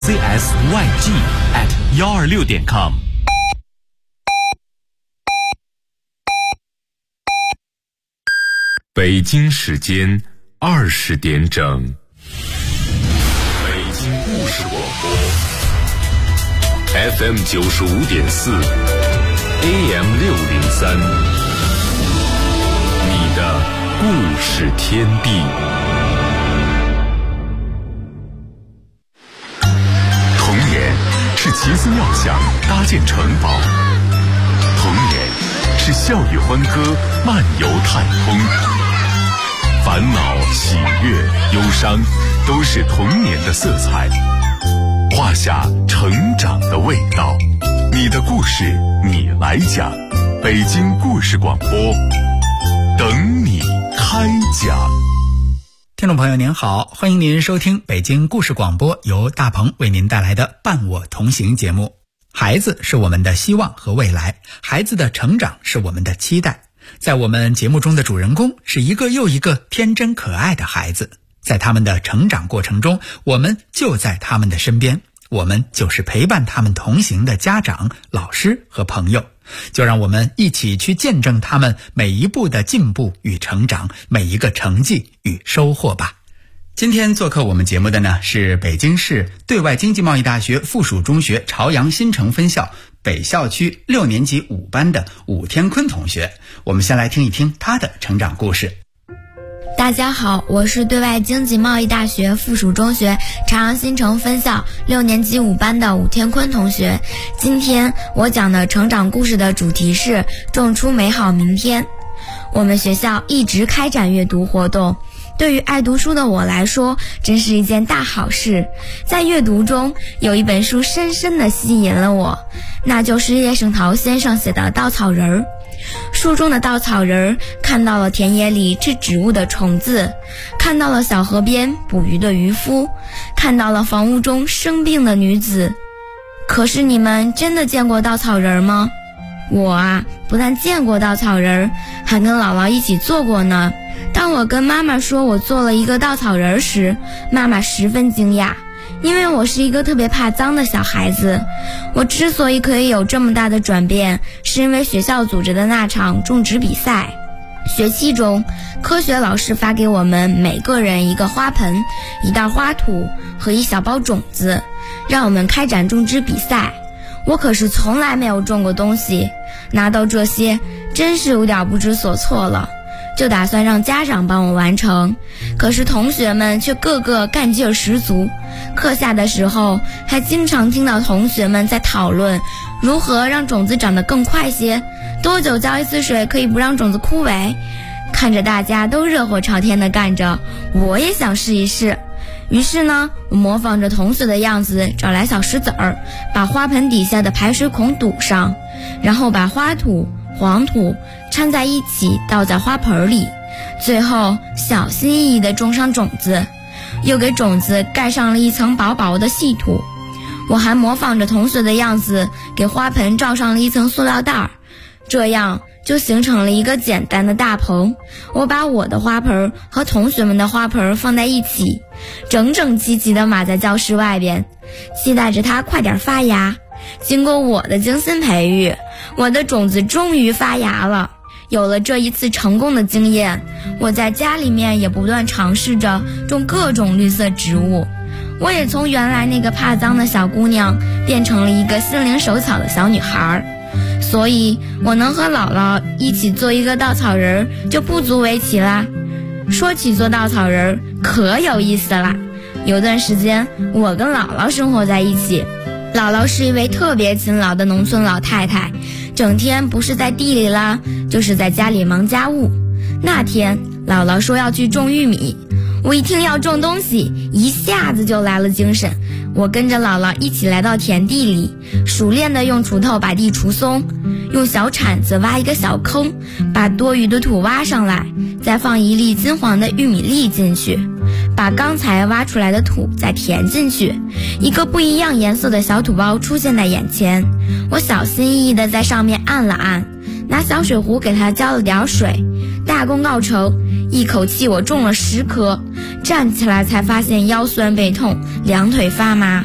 CSYG@126.com。 北京时间20点整。北京故事广播 FM 95.4 AM 603，你的故事天地。童年是奇思妙想搭建城堡，童年是笑语欢歌漫游太空，烦恼、喜悦、忧伤都是童年的色彩，画下成长的味道。你的故事你来讲，北京故事广播等你开讲。 听众朋友您好，欢迎您收听北京故事广播，由大鹏为您带来的伴我同行节目。孩子是我们的希望和未来，孩子的成长是我们的期待。在我们节目中的主人公是一个又一个天真可爱的孩子，在他们的成长过程中，我们就在他们的身边，我们就是陪伴他们同行的家长、老师和朋友。就让我们一起去见证他们每一步的进步与成长，每一个成绩与收获吧。今天做客我们节目的呢，是北京市对外经济贸易大学附属中学朝阳新城分校北校区6年级5班的武天坤同学。我们先来听一听他的成长故事。 大家好，我是对外经济贸易大学附属中学朝阳新城分校6年级5班的武天坤同学。今天我讲的成长故事的主题是种出美好明天。我们学校一直开展阅读活动，对于爱读书的我来说，真是一件大好事。在阅读中，有一本书深深地吸引了我，那就是叶圣陶先生写的《稻草人》。书中的稻草人看到了田野里吃植物的虫子，看到了小河边捕鱼的渔夫，看到了房屋中生病的女子。可是你们真的见过稻草人吗？我不但见过稻草人，还跟姥姥一起做过呢。当我跟妈妈说我做了一个稻草人时，妈妈十分惊讶，因为我是一个特别怕脏的小孩子。我之所以可以有这么大的转变，是因为学校组织的那场种植比赛。学期中，科学老师发给我们每个人一个花盆、一袋花土和一小包种子，让我们开展种植比赛。我可是从来没有种过东西，拿到这些真是有点不知所措了，就打算让家长帮我完成。可是同学们却个个干劲儿十足，课下的时候还经常听到同学们在讨论如何让种子长得更快些，多久浇一次水可以不让种子枯萎。看着大家都热火朝天地干着，我也想试一试。于是呢，我模仿着同学的样子，找来小石子儿，把花盆底下的排水孔堵上，然后把花土、黄土掺在一起倒在花盆里，最后小心翼翼地种上种子，又给种子盖上了一层薄薄的细土。我还模仿着同学的样子，给花盆罩上了一层塑料袋，这样就形成了一个简单的大棚。我把我的花盆和同学们的花盆放在一起，整整齐齐地码在教室外边，期待着它快点发芽。经过我的精心培育，我的种子终于发芽了。有了这一次成功的经验，我在家里面也不断尝试着种各种绿色植物。我也从原来那个怕脏的小姑娘变成了一个心灵手巧的小女孩，所以我能和姥姥一起做一个稻草人就不足为奇啦。说起做稻草人可有意思啦。有段时间我跟姥姥生活在一起，姥姥是一位特别勤劳的农村老太太，整天不是在地里啦，就是在家里忙家务。那天姥姥说要去种玉米，我一听要种东西，一下子就来了精神。我跟着姥姥一起来到田地里，熟练地用锄头把地除松，用小铲子挖一个小坑，把多余的土挖上来，再放一粒金黄的玉米粒进去，把刚才挖出来的土再填进去，一个不一样颜色的小土包出现在眼前。我小心翼翼地在上面按了按，拿小水壶给它浇了点水。大功告成，一口气我种了10棵，站起来才发现腰酸背痛，两腿发麻。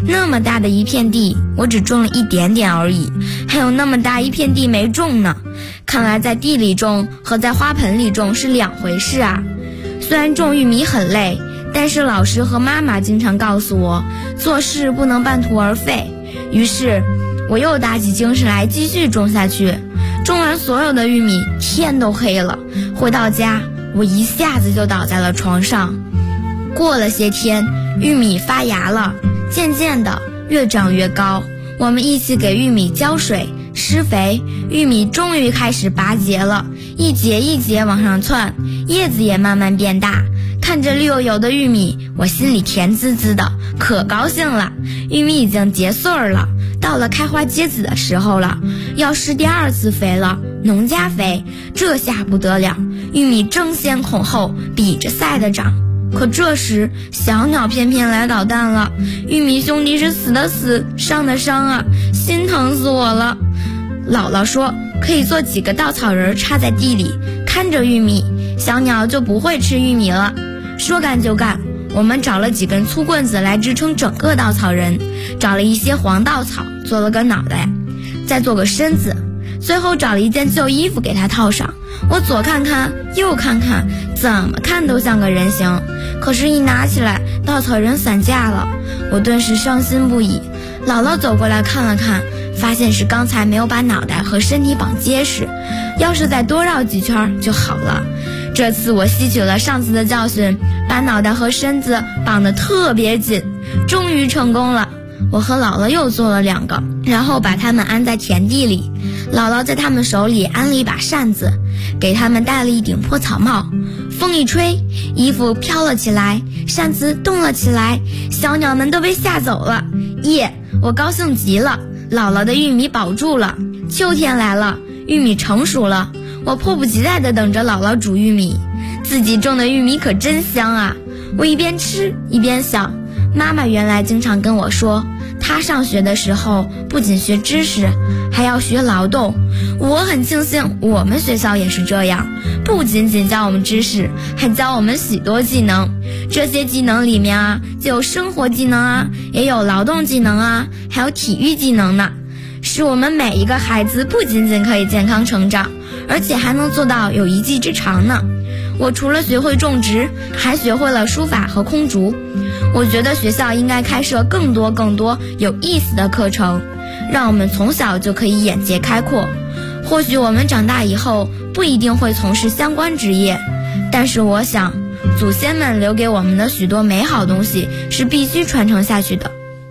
那么大的一片地，我只种了一点点而已，还有那么大一片地没种呢。看来在地里种和在花盆里种是两回事啊。虽然种玉米很累，但是老师和妈妈经常告诉我，做事不能半途而废。于是我又打起精神来继续种下去。种完所有的玉米，天都黑了。回到家，我一下子就倒在了床上。过了些天，玉米发芽了，渐渐的越长越高。我们一起给玉米浇水施肥，玉米终于开始拔节了，一节一节往上窜，叶子也慢慢变大。看着绿油油的玉米，我心里甜滋滋的，可高兴了。玉米已经结穗儿了，到了开花结籽的时候了，要施第二次肥了，农家肥。这下不得了，玉米争先恐后，比着赛的长。可这时小鸟偏偏来捣蛋了，玉米兄弟是死的死，伤的伤啊，心疼死我了。姥姥说可以做几个稻草人插在地里，看着玉米，小鸟就不会吃玉米了。说干就干，我们找了几根粗棍子来支撑整个稻草人，找了一些黄稻草做了个脑袋，再做个身子，最后找了一件旧衣服给它套上。我左看看右看看，怎么看都像个人形，可是一拿起来，稻草人散架了。我顿时伤心不已。姥姥走过来看了看，发现是刚才没有把脑袋和身体绑结实，要是再多绕几圈就好了。这次我吸取了上次的教训，把脑袋和身子绑得特别紧，终于成功了。我和姥姥又做了2个，然后把它们安在田地里。姥姥在他们手里安了一把扇子，给他们戴了一顶破草帽。风一吹，衣服飘了起来，扇子动了起来，小鸟们都被吓走了。耶！我高兴极了，姥姥的玉米保住了。秋天来了，玉米成熟了，我迫不及待地等着姥姥煮玉米。自己种的玉米可真香啊！我一边吃一边想，妈妈原来经常跟我说，她上学的时候不仅学知识，还要学劳动。我很庆幸我们学校也是这样，不仅仅教我们知识，还教我们许多技能。这些技能里面啊，就有生活技能啊，也有劳动技能啊，还有体育技能呢。使我们每一个孩子不仅仅可以健康成长，而且还能做到有一技之长呢。我除了学会种植，还学会了书法和空竹。我觉得学校应该开设更多有意思的课程，让我们从小就可以眼界开阔。或许我们长大以后不一定会从事相关职业，但是我想祖先们留给我们的许多美好东西是必须传承下去的。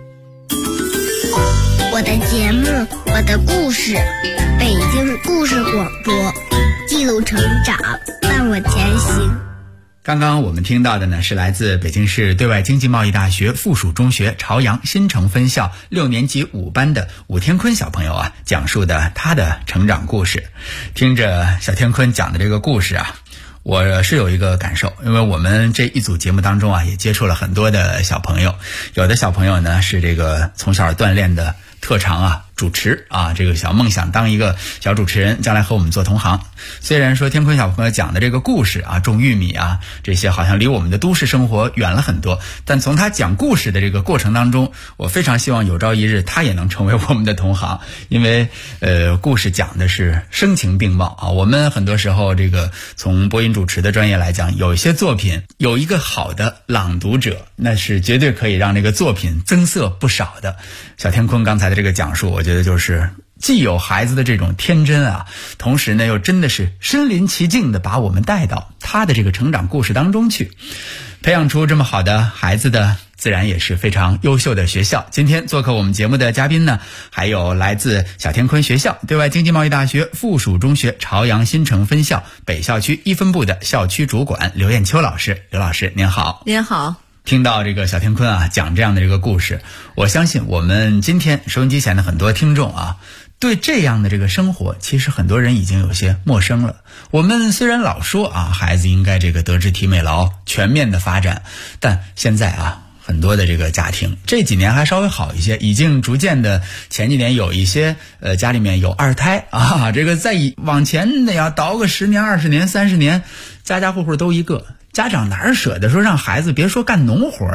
我的节目，我的故事，北京故事广播，记录成长，伴我前行。 刚刚我们听到的呢，是来自北京市对外经济贸易大学附属中学朝阳新城分校6年级5班的武天坤小朋友啊，讲述的他的成长故事。听着小天坤讲的这个故事啊，我是有一个感受，因为我们这一组节目当中啊，也接触了很多的小朋友，有的小朋友呢是这个从小锻炼的特长啊，主持啊，这个小梦想当一个小主持人，将来和我们做同行。虽然说天坤小朋友讲的这个故事啊，种玉米啊，这些好像离我们的都市生活远了很多，但从他讲故事的这个过程当中，我非常希望有朝一日他也能成为我们的同行，因为故事讲的是声情并茂啊。我们很多时候这个从播音主持的专业来讲，有一些作品有一个好的朗读者，那是绝对可以让这个作品增色不少的。小天坤刚才的这个讲述，我觉得就是既有孩子的这种天真啊，同时呢又真的是身临其境的把我们带到他的这个成长故事当中去，培养出这么好的孩子的自然也是非常优秀的学校。今天做客我们节目的嘉宾呢，还有来自小天坤学校对外经济贸易大学附属中学朝阳新城分校北校区1分部的校区主管刘艳秋老师。刘老师您好。 您好。 听到这个小天坤啊讲这样的这个故事，我相信我们今天收音机前的很多听众啊，对这样的这个生活其实很多人已经有些陌生了。我们虽然老说啊，孩子应该这个德智体美劳全面的发展，但现在啊很多的这个家庭这几年还稍微好一些，已经逐渐的，前几年有一些家里面有2胎啊，这个再往前的要倒个10年20年30年，家家户户都一个。家长哪舍得说让孩子别说干农活了，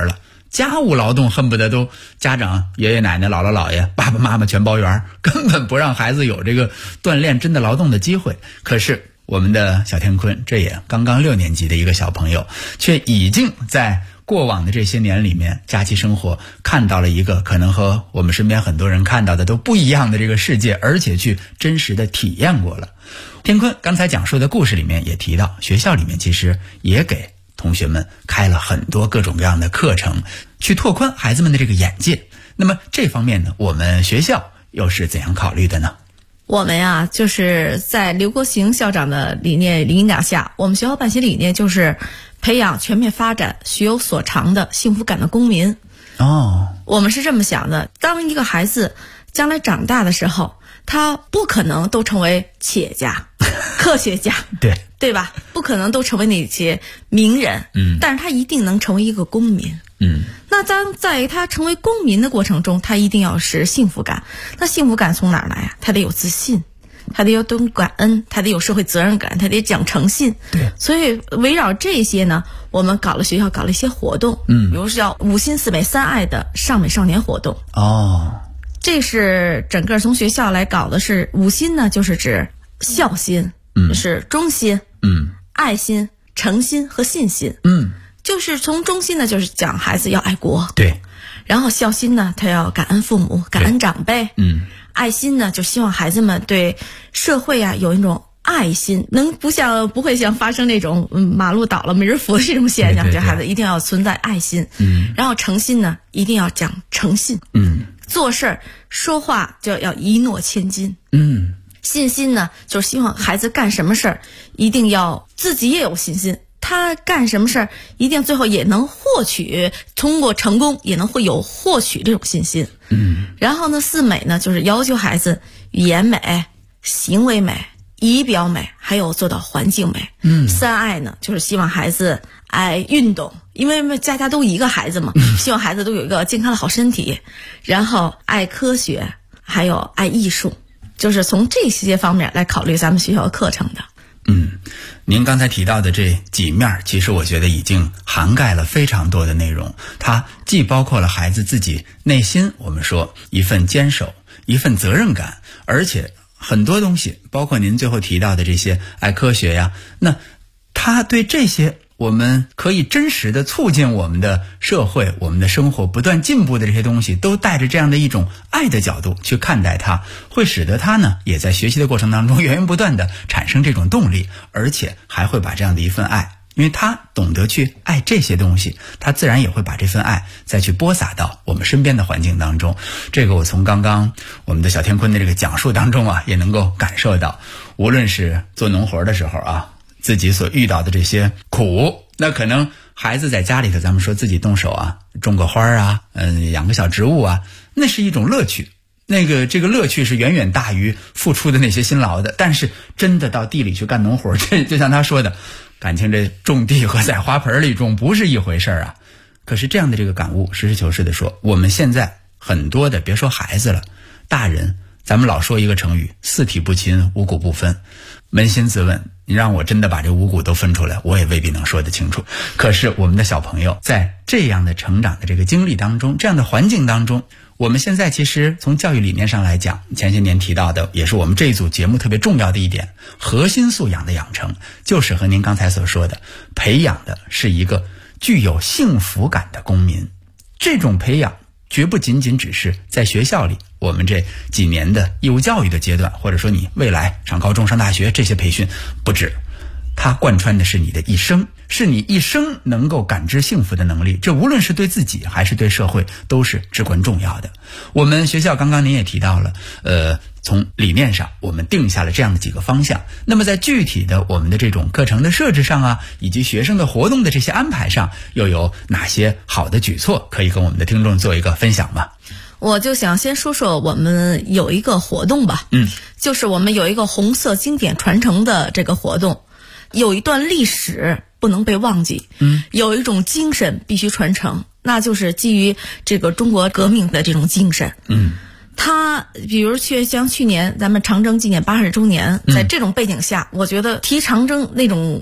家务劳动恨不得都家长爷爷奶奶姥姥姥爷爸爸妈妈全包圆，根本不让孩子有这个锻炼真的劳动的机会。可是我们的小天坤，这也刚刚6年级的一个小朋友，却已经在过往的这些年里面，假期生活看到了一个可能和我们身边很多人看到的都不一样的这个世界，而且去真实的体验过了。天坤刚才讲述的故事里面也提到，学校里面其实也给同学们开了很多各种各样的课程，去拓宽孩子们的这个眼界。那么这方面呢，我们学校又是怎样考虑的呢？ 我们呀，就是在刘国兴校长的理念领导下，我们学校办学理念就是培养全面发展、学有所长的幸福感的公民。我们是这么想的，当一个孩子将来长大的时候，他不可能都成为企业家、科学家，对吧？不可能都成为那些名人，但是他一定能成为一个公民。那在他成为公民的过程中，他一定要是幸福感。那幸福感从哪儿来啊？他得有自信，他得有懂感恩，他得有社会责任感，他得讲诚信。对，所以围绕这些呢，我们学校搞了一些活动，比如说叫5心4美3爱的尚美少年活动。这是整个从学校来搞的，是5心呢，就是指孝心，是忠心，爱心、诚心和信心。就是从忠心呢，就是讲孩子要爱国，对。然后孝心呢，他要感恩父母、感恩长辈。爱心呢，就希望孩子们对社会啊有一种爱心，不会像发生那种马路倒了没人扶的这种现象。这孩子一定要存在爱心。然后诚信呢，一定要讲诚信。做事儿说话就要一诺千金。信心呢，就是希望孩子干什么事儿一定要自己也有信心。他干什么事儿一定最后也能获取，通过成功也能会有获取这种信心。然后呢，4美呢，就是要求孩子语言美、行为美、仪表美，还有做到环境美。3爱呢，就是希望孩子爱运动，因为家都一个孩子嘛，希望孩子都有一个健康的好身体。然后爱科学，还有爱艺术，就是从这些方面来考虑咱们学校的课程的。 您刚才提到的这几面，其实我觉得已经涵盖了非常多的内容。它既包括了孩子自己内心，我们说一份坚守，一份责任感，而且很多东西，包括您最后提到的这些爱科学呀，那他对这些我们可以真实的促进我们的社会、我们的生活不断进步的这些东西，都带着这样的一种爱的角度去看待它，会使得他呢也在学习的过程当中源源不断的产生这种动力，而且还会把这样的一份爱，因为他懂得去爱这些东西，他自然也会把这份爱再去播撒到我们身边的环境当中。这个我从刚刚我们的小天坤的这个讲述当中啊，也能够感受到，无论是做农活的时候啊，自己所遇到的这些苦，那可能孩子在家里头，咱们说自己动手啊，种个花啊，养个小植物啊，那是一种乐趣。这个乐趣是远远大于付出的那些辛劳的。但是真的到地里去干农活，这就像他说的，感情这种地和在花盆里种不是一回事啊。可是这样的这个感悟，实事求是的说，我们现在很多的，别说孩子了，大人，咱们老说一个成语，四体不勤，五谷不分。扪心自问，你让我真的把这五谷都分出来，我也未必能说得清楚。可是我们的小朋友在这样的成长的这个经历当中，这样的环境当中，我们现在其实从教育理念上来讲，前些年提到的也是我们这一组节目特别重要的一点，核心素养的养成，就是和您刚才所说的，培养的是一个具有幸福感的公民。这种培养绝不仅仅只是在学校里，我们这几年的义务教育的阶段，或者说你未来上高中上大学这些培训不止，它贯穿的是你的一生，是你一生能够感知幸福的能力，这无论是对自己还是对社会都是至关重要的。我们学校刚刚您也提到了，从理念上我们定下了这样的几个方向，那么在具体的我们的这种课程的设置上啊，以及学生的活动的这些安排上，又有哪些好的举措可以跟我们的听众做一个分享吗？ 我就想先说说我们有一个活动吧，就是我们有一个红色经典传承的这个活动，有一段历史不能被忘记，有一种精神必须传承，那就是基于这个中国革命的这种精神。它比如像去年咱们长征纪念80周年，在这种背景下，我觉得提长征那种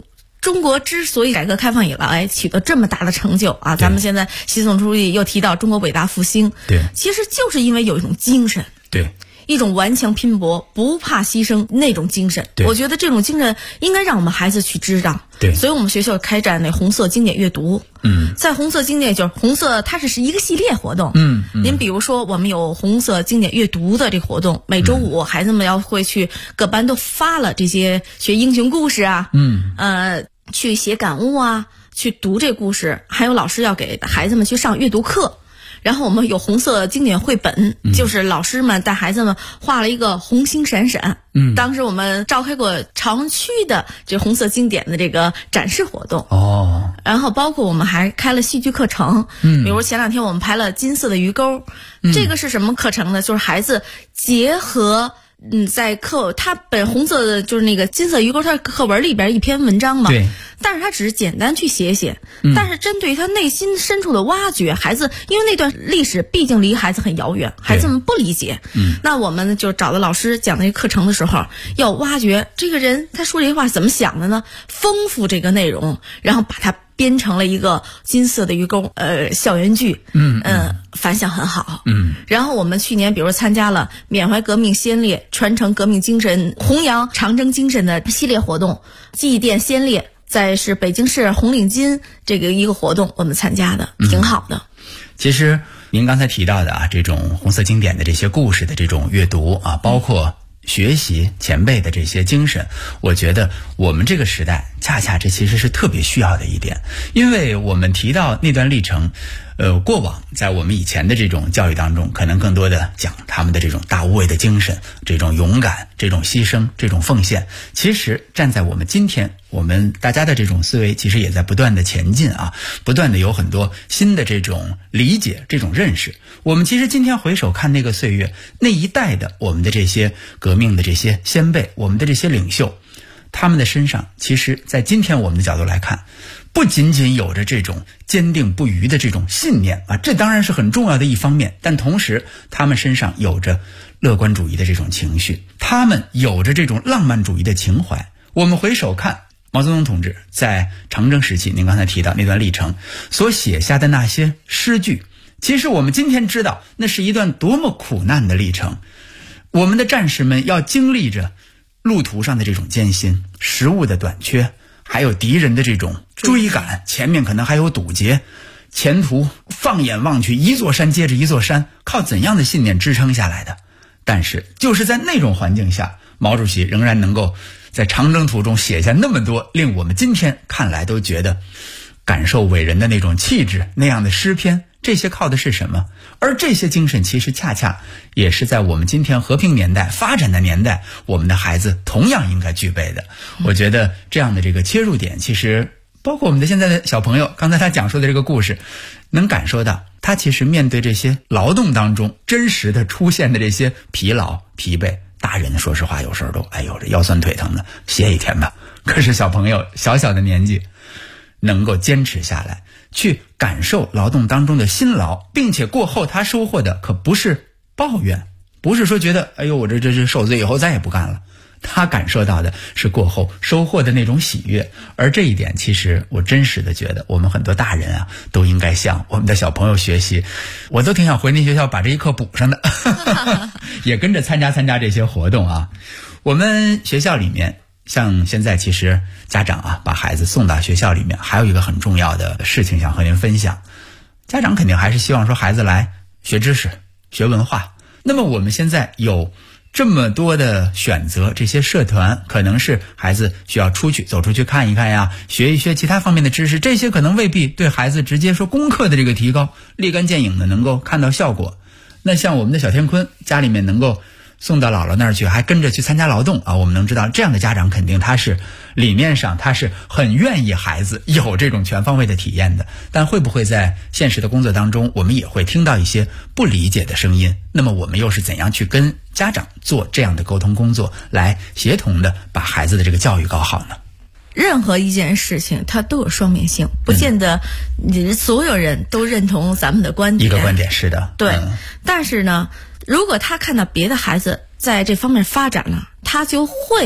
中国之所以改革开放以来取得这么大的成就啊，咱们现在习总书记又提到中国伟大复兴， 对， 其实就是因为有一种精神， 对， 一种顽强拼搏、不怕牺牲那种精神。我觉得这种精神应该让我们孩子去知道。 对， 所以我们学校开展那红色经典阅读。在红色经典就是红色，它是一个系列活动。您比如说，我们有红色经典阅读的这个活动，每周五孩子们会去各班都发了这些学英雄故事啊，去写感悟啊，去读这故事，还有老师要给孩子们去上阅读课。然后我们有红色经典绘本，就是老师们带孩子们画了一个红星闪闪。当时我们召开过朝阳区的这红色经典的这个展示活动。然后包括我们还开了戏剧课程。比如前2天我们拍了金色的鱼钩。这个是什么课程呢？就是孩子结合在它本红色的就是那个金色鱼钩，它课文里边一篇文章嘛。对。但是他只是简单去写写，但是针对他内心深处的挖掘，孩子因为那段历史毕竟离孩子很遥远，孩子们不理解。那我们就找了老师讲那个课程的时候，要挖掘这个人他说这些话怎么想的呢？丰富这个内容，然后把它编成了一个金色的鱼钩校园剧。反响很好。然后我们去年比如参加了缅怀革命先烈、传承革命精神、弘扬长征精神的系列活动，祭奠先烈。再是北京市红领巾这个一个活动，我们参加的挺好的。 其实您刚才提到的啊，这种红色经典的这些故事的这种阅读啊，包括学习前辈的这些精神，我觉得我们这个时代恰恰这其实是特别需要的一点。因为我们提到那段历程，过往在我们以前的这种教育当中，可能更多的讲他们的这种大无畏的精神，这种勇敢，这种牺牲，这种奉献。其实站在我们今天，我们大家的这种思维其实也在不断的前进啊，不断的有很多新的这种理解，这种认识。我们其实今天回首看那个岁月，那一代的我们的这些革命的这些先辈，我们的这些领袖，他们的身上其实在今天我们的角度来看，不仅仅有着这种坚定不渝的这种信念啊，这当然是很重要的一方面，但同时他们身上有着乐观主义的这种情绪，他们有着这种浪漫主义的情怀。我们回首看毛泽东同志在长征时期，您刚才提到那段历程所写下的那些诗句，其实我们今天知道那是一段多么苦难的历程。我们的战士们要经历着路途上的这种艰辛，食物的短缺，还有敌人的这种追赶，前面可能还有堵截，前途放眼望去一座山接着一座山，靠怎样的信念支撑下来的？但是就是在那种环境下，毛主席仍然能够在长征途中写下那么多令我们今天看来都觉得感受伟人的那种气质，那样的诗篇，这些靠的是什么？而这些精神其实恰恰也是在我们今天和平年代发展的年代，我们的孩子同样应该具备的。我觉得这样的这个切入点，其实包括我们的现在的小朋友，刚才他讲述的这个故事，能感受到他其实面对这些劳动当中真实的出现的这些疲劳疲惫，大人说实话有时候都哎呦这腰酸腿疼的，歇一天吧。可是小朋友小小的年纪能够坚持下来，去感受劳动当中的辛劳，并且过后他收获的可不是抱怨，不是说觉得哎呦我这受罪以后再也不干了，他感受到的是过后收获的那种喜悦。而这一点其实我真实的觉得我们很多大人啊都应该向我们的小朋友学习。我都挺想回那学校把这一课补上的也跟着参加这些活动啊。我们学校里面像现在其实家长啊把孩子送到学校里面，还有一个很重要的事情想和您分享。家长肯定还是希望说孩子来学知识学文化，那么我们现在有这么多的选择，这些社团可能是孩子需要走出去看一看呀，学一学其他方面的知识，这些可能未必对孩子直接说功课的这个提高立竿见影的能够看到效果。那像我们的小天坤家里面能够送到姥姥那儿去，还跟着去参加劳动啊，我们能知道这样的家长肯定他是理念上他是很愿意孩子有这种全方位的体验的。但会不会在现实的工作当中我们也会听到一些不理解的声音，那么我们又是怎样去跟家长做这样的沟通工作，来协同的把孩子的这个教育搞好呢？ 任何一件事情它都有双面性，不见得所有人都认同咱们的观点。 一个观点是的， 对。但是呢，如果他看到别的孩子在这方面发展了，他就会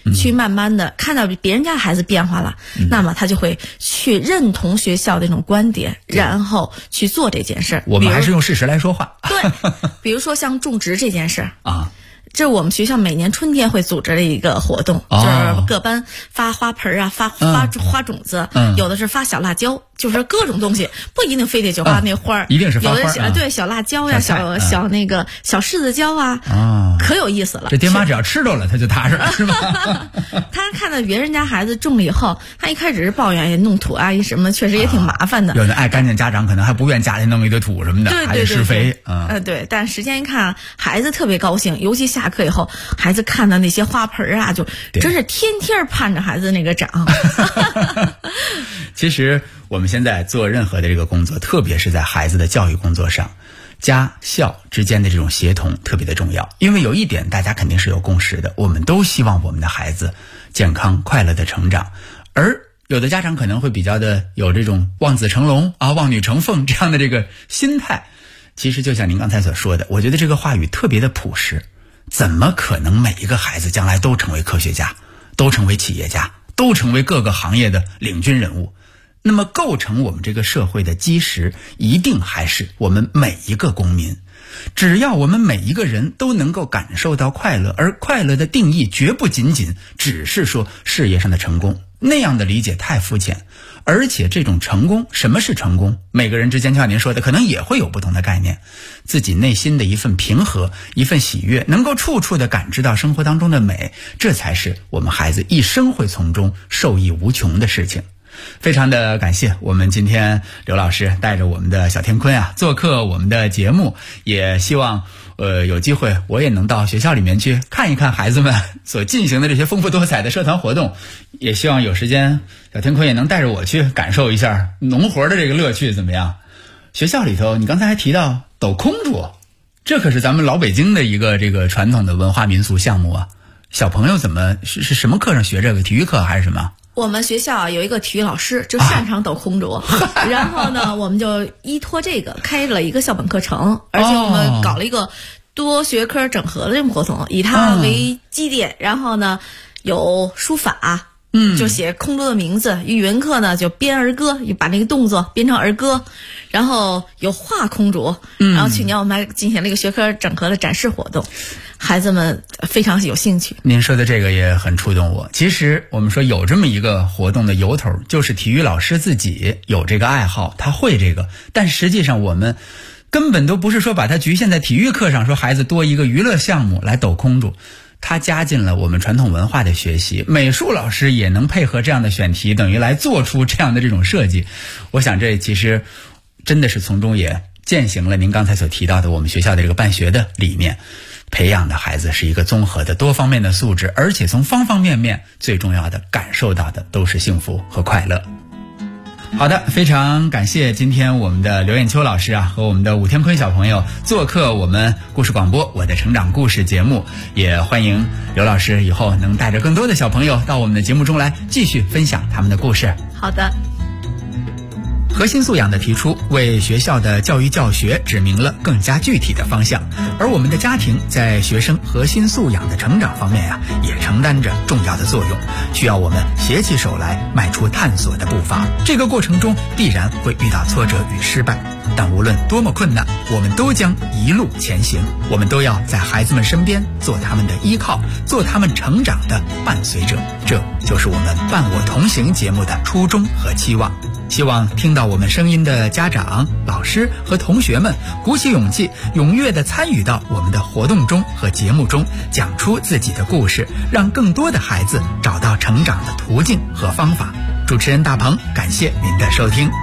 去慢慢的看到别人家的孩子变化了，那么他就会去认同学校的那种观点，然后去做这件事。 我们还是用事实来说话。 对，比如说像种植这件事啊。 这是我们学校每年春天会组织的一个活动，就是各班发花盆啊，发花种子，有的是发小辣椒，就是各种东西，不一定非得就发那花儿， 一定是发花儿。 有的对小辣椒呀，小那个小柿子椒啊，可有意思了。 这爹妈只要吃着了，他就踏实了，是吧？ 他看到别人家孩子种了以后，他一开始是抱怨弄土啊什么，确实也挺麻烦的。 有的爱干净家长可能还不愿家里弄一堆土什么的，还得施肥。 对，但时间一看，孩子特别高兴，尤其下课以后，孩子看到那些花盆啊，就真是天天盼着孩子那个长。 其实我们现在做任何的这个工作，特别是在孩子的教育工作上，家校之间的这种协同特别的重要。因为有一点大家肯定是有共识的，我们都希望我们的孩子健康快乐的成长，而有的家长可能会比较的有这种望子成龙啊、望女成凤这样的这个心态。其实就像您刚才所说的，我觉得这个话语特别的朴实。怎么可能每一个孩子将来都成为科学家，都成为企业家，都成为各个行业的领军人物？那么构成我们这个社会的基石，一定还是我们每一个公民。只要我们每一个人都能够感受到快乐，而快乐的定义绝不仅仅只是说事业上的成功，那样的理解太肤浅。而且这种成功，什么是成功？每个人之间就像您说的，可能也会有不同的概念。自己内心的一份平和，一份喜悦，能够处处的感知到生活当中的美，这才是我们孩子一生会从中受益无穷的事情。非常的感谢我们今天刘老师带着我们的小天坤啊做客我们的节目，也希望有机会我也能到学校里面去看一看孩子们所进行的这些丰富多彩的社团活动，也希望有时间小天坤也能带着我去感受一下农活的这个乐趣怎么样。学校里头你刚才还提到抖空竹，这可是咱们老北京的一个这个传统的文化民俗项目啊，小朋友怎么是什么课上学这个？体育课还是什么？ 我们学校有一个体育老师就擅长抖空竹，然后呢我们就依托这个开了一个校本课程，而且我们搞了一个多学科整合的这种活动，以它为基点，然后呢有书法，就写空竹的名字，语文课呢就编儿歌，把那个动作编成儿歌，然后有画空竹，然后去年我们还进行了一个学科整合的展示活动，孩子们非常有兴趣。 您说的这个也很触动我。其实我们说有这么一个活动的由头，就是体育老师自己有这个爱好，他会这个，但实际上我们根本都不是说把它局限在体育课上，说孩子多一个娱乐项目来抖空竹，他加进了我们传统文化的学习，美术老师也能配合这样的选题，等于来做出这样的这种设计。我想这其实真的是从中也践行了您刚才所提到的我们学校的这个办学的理念，培养的孩子是一个综合的多方面的素质，而且从方方面面最重要的感受到的都是幸福和快乐。好的，非常感谢今天我们的刘艳秋老师啊和我们的武天坤小朋友做客我们故事广播我的成长故事节目，也欢迎刘老师以后能带着更多的小朋友到我们的节目中来继续分享他们的故事。 好的。 核心素养的提出，为学校的教育教学指明了更加具体的方向，而我们的家庭在学生核心素养的成长方面啊，也承担着重要的作用，需要我们携起手来迈出探索的步伐。这个过程中必然会遇到挫折与失败，但无论多么困难，我们都将一路前行。我们都要在孩子们身边做他们的依靠，做他们成长的伴随者。这就是我们伴我同行节目的初衷和期望。希望听到我们声音的家长、老师和同学们鼓起勇气，踊跃地参与到我们的活动中和节目中，讲出自己的故事，让更多的孩子找到成长的途径和方法。主持人大鹏，感谢您的收听。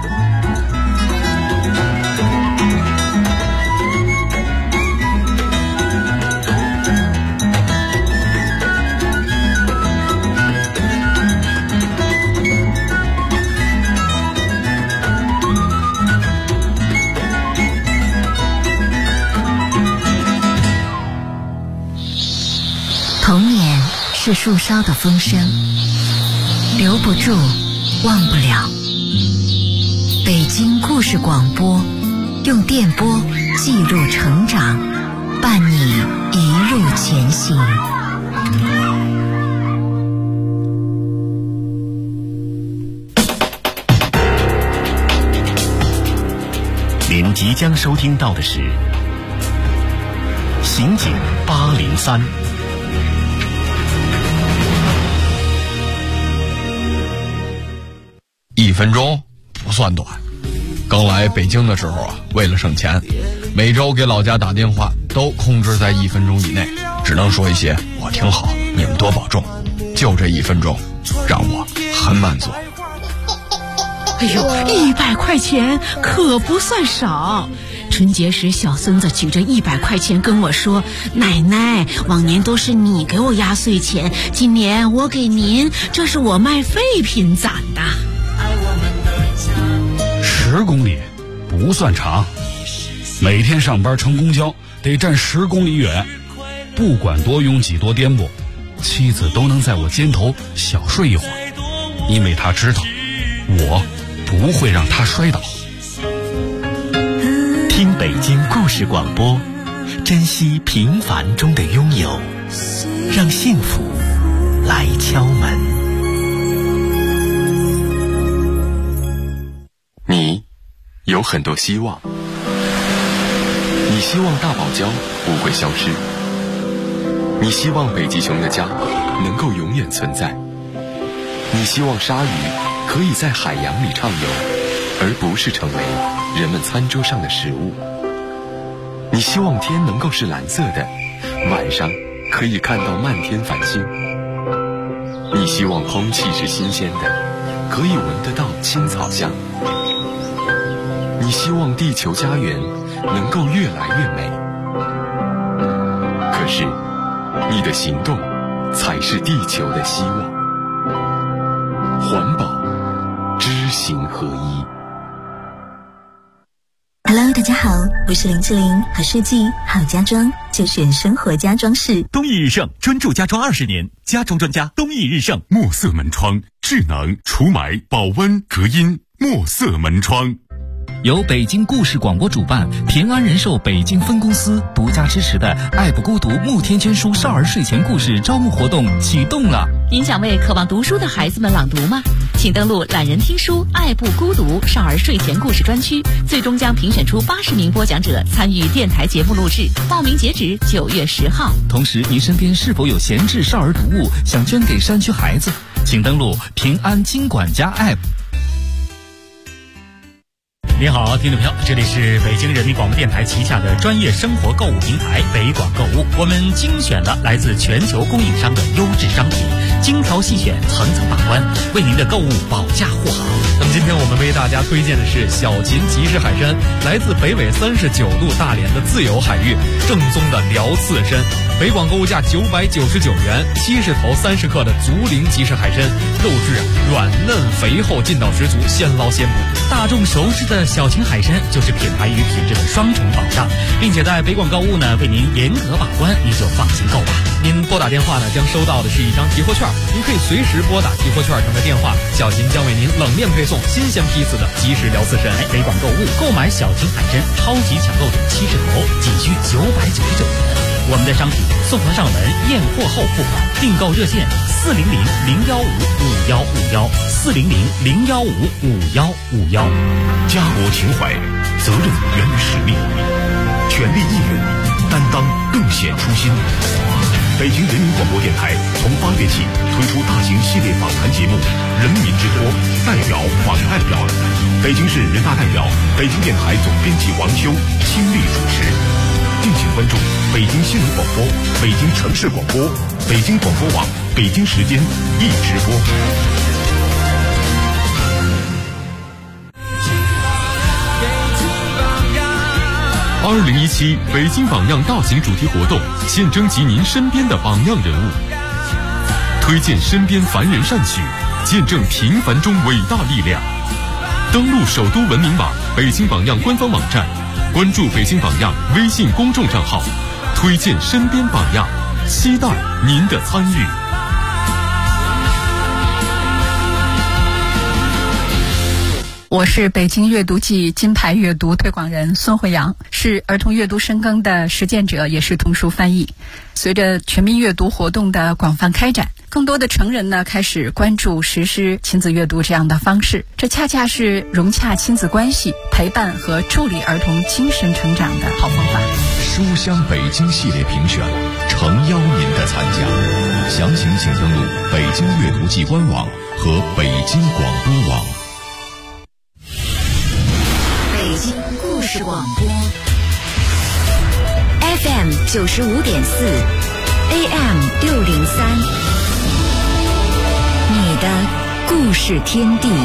童年是树梢的风声，留不住，忘不了。北京故事广播，用电波记录成长，伴你一路前行。 即将收听到的是《刑警803》。 1分钟不算短。刚来北京的时候啊，为了省钱，每周给老家打电话都控制在1分钟以内，只能说一些我挺好，你们多保重。就这1分钟，让我很满足。 哎呦，100块钱可不算少。春节时，小孙子举着100块钱跟我说：“奶奶，往年都是你给我压岁钱，今年我给您，这是我卖废品攒的。 ”10公里不算长，每天上班乘公交得站10公里远，不管多拥挤多颠簸，妻子都能在我肩头小睡一会儿，因为她知道我不会让她摔倒。 听北京故事广播，珍惜平凡中的拥有，让幸福来敲门。 你有很多希望，你希望大堡礁不会消失，你希望北极熊的家能够永远存在，你希望鲨鱼可以在海洋里畅游，而不是成为人们餐桌上的食物，你希望天能够是蓝色的，晚上可以看到漫天繁星，你希望空气是新鲜的，可以闻得到青草香，你希望地球家园能够越来越美，可是你的行动才是地球的希望。环保，知行合一。 Hello， 大家好，我是林志玲，好设计好家装就选生活家装饰。 东义日盛专注家装20年，家装专家东义日盛。 墨色门窗，智能除霾、保温、隔音，墨色门窗。 由北京故事广播主办，平安人寿北京分公司独家支持的爱不孤独慕天捐书少儿睡前故事招募活动启动了。 您想为渴望读书的孩子们朗读吗？请登录懒人听书爱不孤独少儿睡前故事专区，最终将评选出80名播讲者参与电台节目录制，报名截止9月10号。 同时，您身边是否有闲置少儿读物想捐给山区孩子？请登录平安金管家 App。 您好，听众朋友，这里是北京人民广播电台旗下的专业生活购物平台北广购物，我们精选了来自全球供应商的优质商品，精挑细选，层层把关，为您的购物保驾护航。 那么今天我们为大家推荐的是小秦集市海参，来自北纬39度大连的自由海域，正宗的辽刺参，北广购物价999元，70头30克的竹林集市海参，肉质软嫩肥厚，劲道十足，现捞现捕。 大众熟知的小秦海参就是品牌与品质的双重保障，并且在北广购物呢为您严格把关，您就放心购吧。 您拨打电话呢将收到的是一张提货券，您可以随时拨打提货券上的电话，小秦将为您冷链配送新鲜批次的即食辽刺参。 北广购物购买小秦海参超级抢购点70头，仅需999元。我们的商品送货上门，验货后付款，订购热线400-015-5151，400-015-5151。 家国情怀，责任源于使命，权力义务，担当更显初心。北京人民广播电台从8月起推出大型系列访谈节目《人民之托》，代表访代表，北京市人大代表、北京电台总编辑王秋亲力主持。敬请关注北京新闻广播、北京城市广播、北京广播网、北京时间一直播。2017北京榜样大型主题活动，现征集您身边的榜样人物，推荐身边凡人善举，见证平凡中伟大力量。登录首都文明网、北京榜样官方网站，关注北京榜样微信公众账号，推荐身边榜样，期待您的参与。 我是北京阅读季金牌阅读推广人孙慧阳，是儿童阅读深耕的实践者，也是童书翻译。随着全民阅读活动的广泛开展，更多的成人呢开始关注实施亲子阅读这样的方式，这恰恰是融洽亲子关系、陪伴和助力儿童精神成长的好方法。 书香北京系列评选诚邀您的参加，详情请登录北京阅读季官网和北京广播网。 北京故事广播 FM 95.4 AM 603，你的故事天地。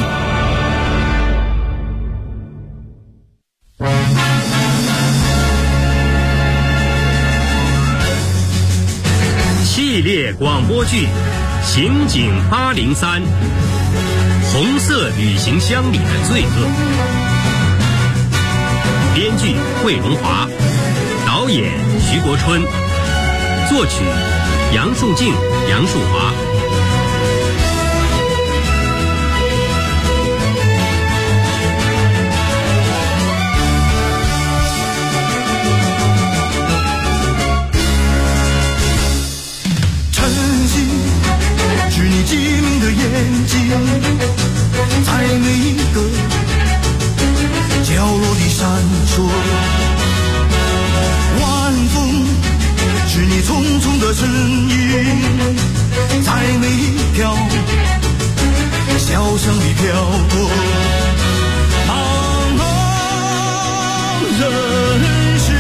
系列广播剧《刑警803》，红色旅行箱里的罪恶。编剧魏荣华，导演徐国春，作曲杨树静、杨树华。 是你机敏的眼睛，在每一个角落里闪烁。晚风是你匆匆的身影，在每一条小巷里飘过。茫茫人世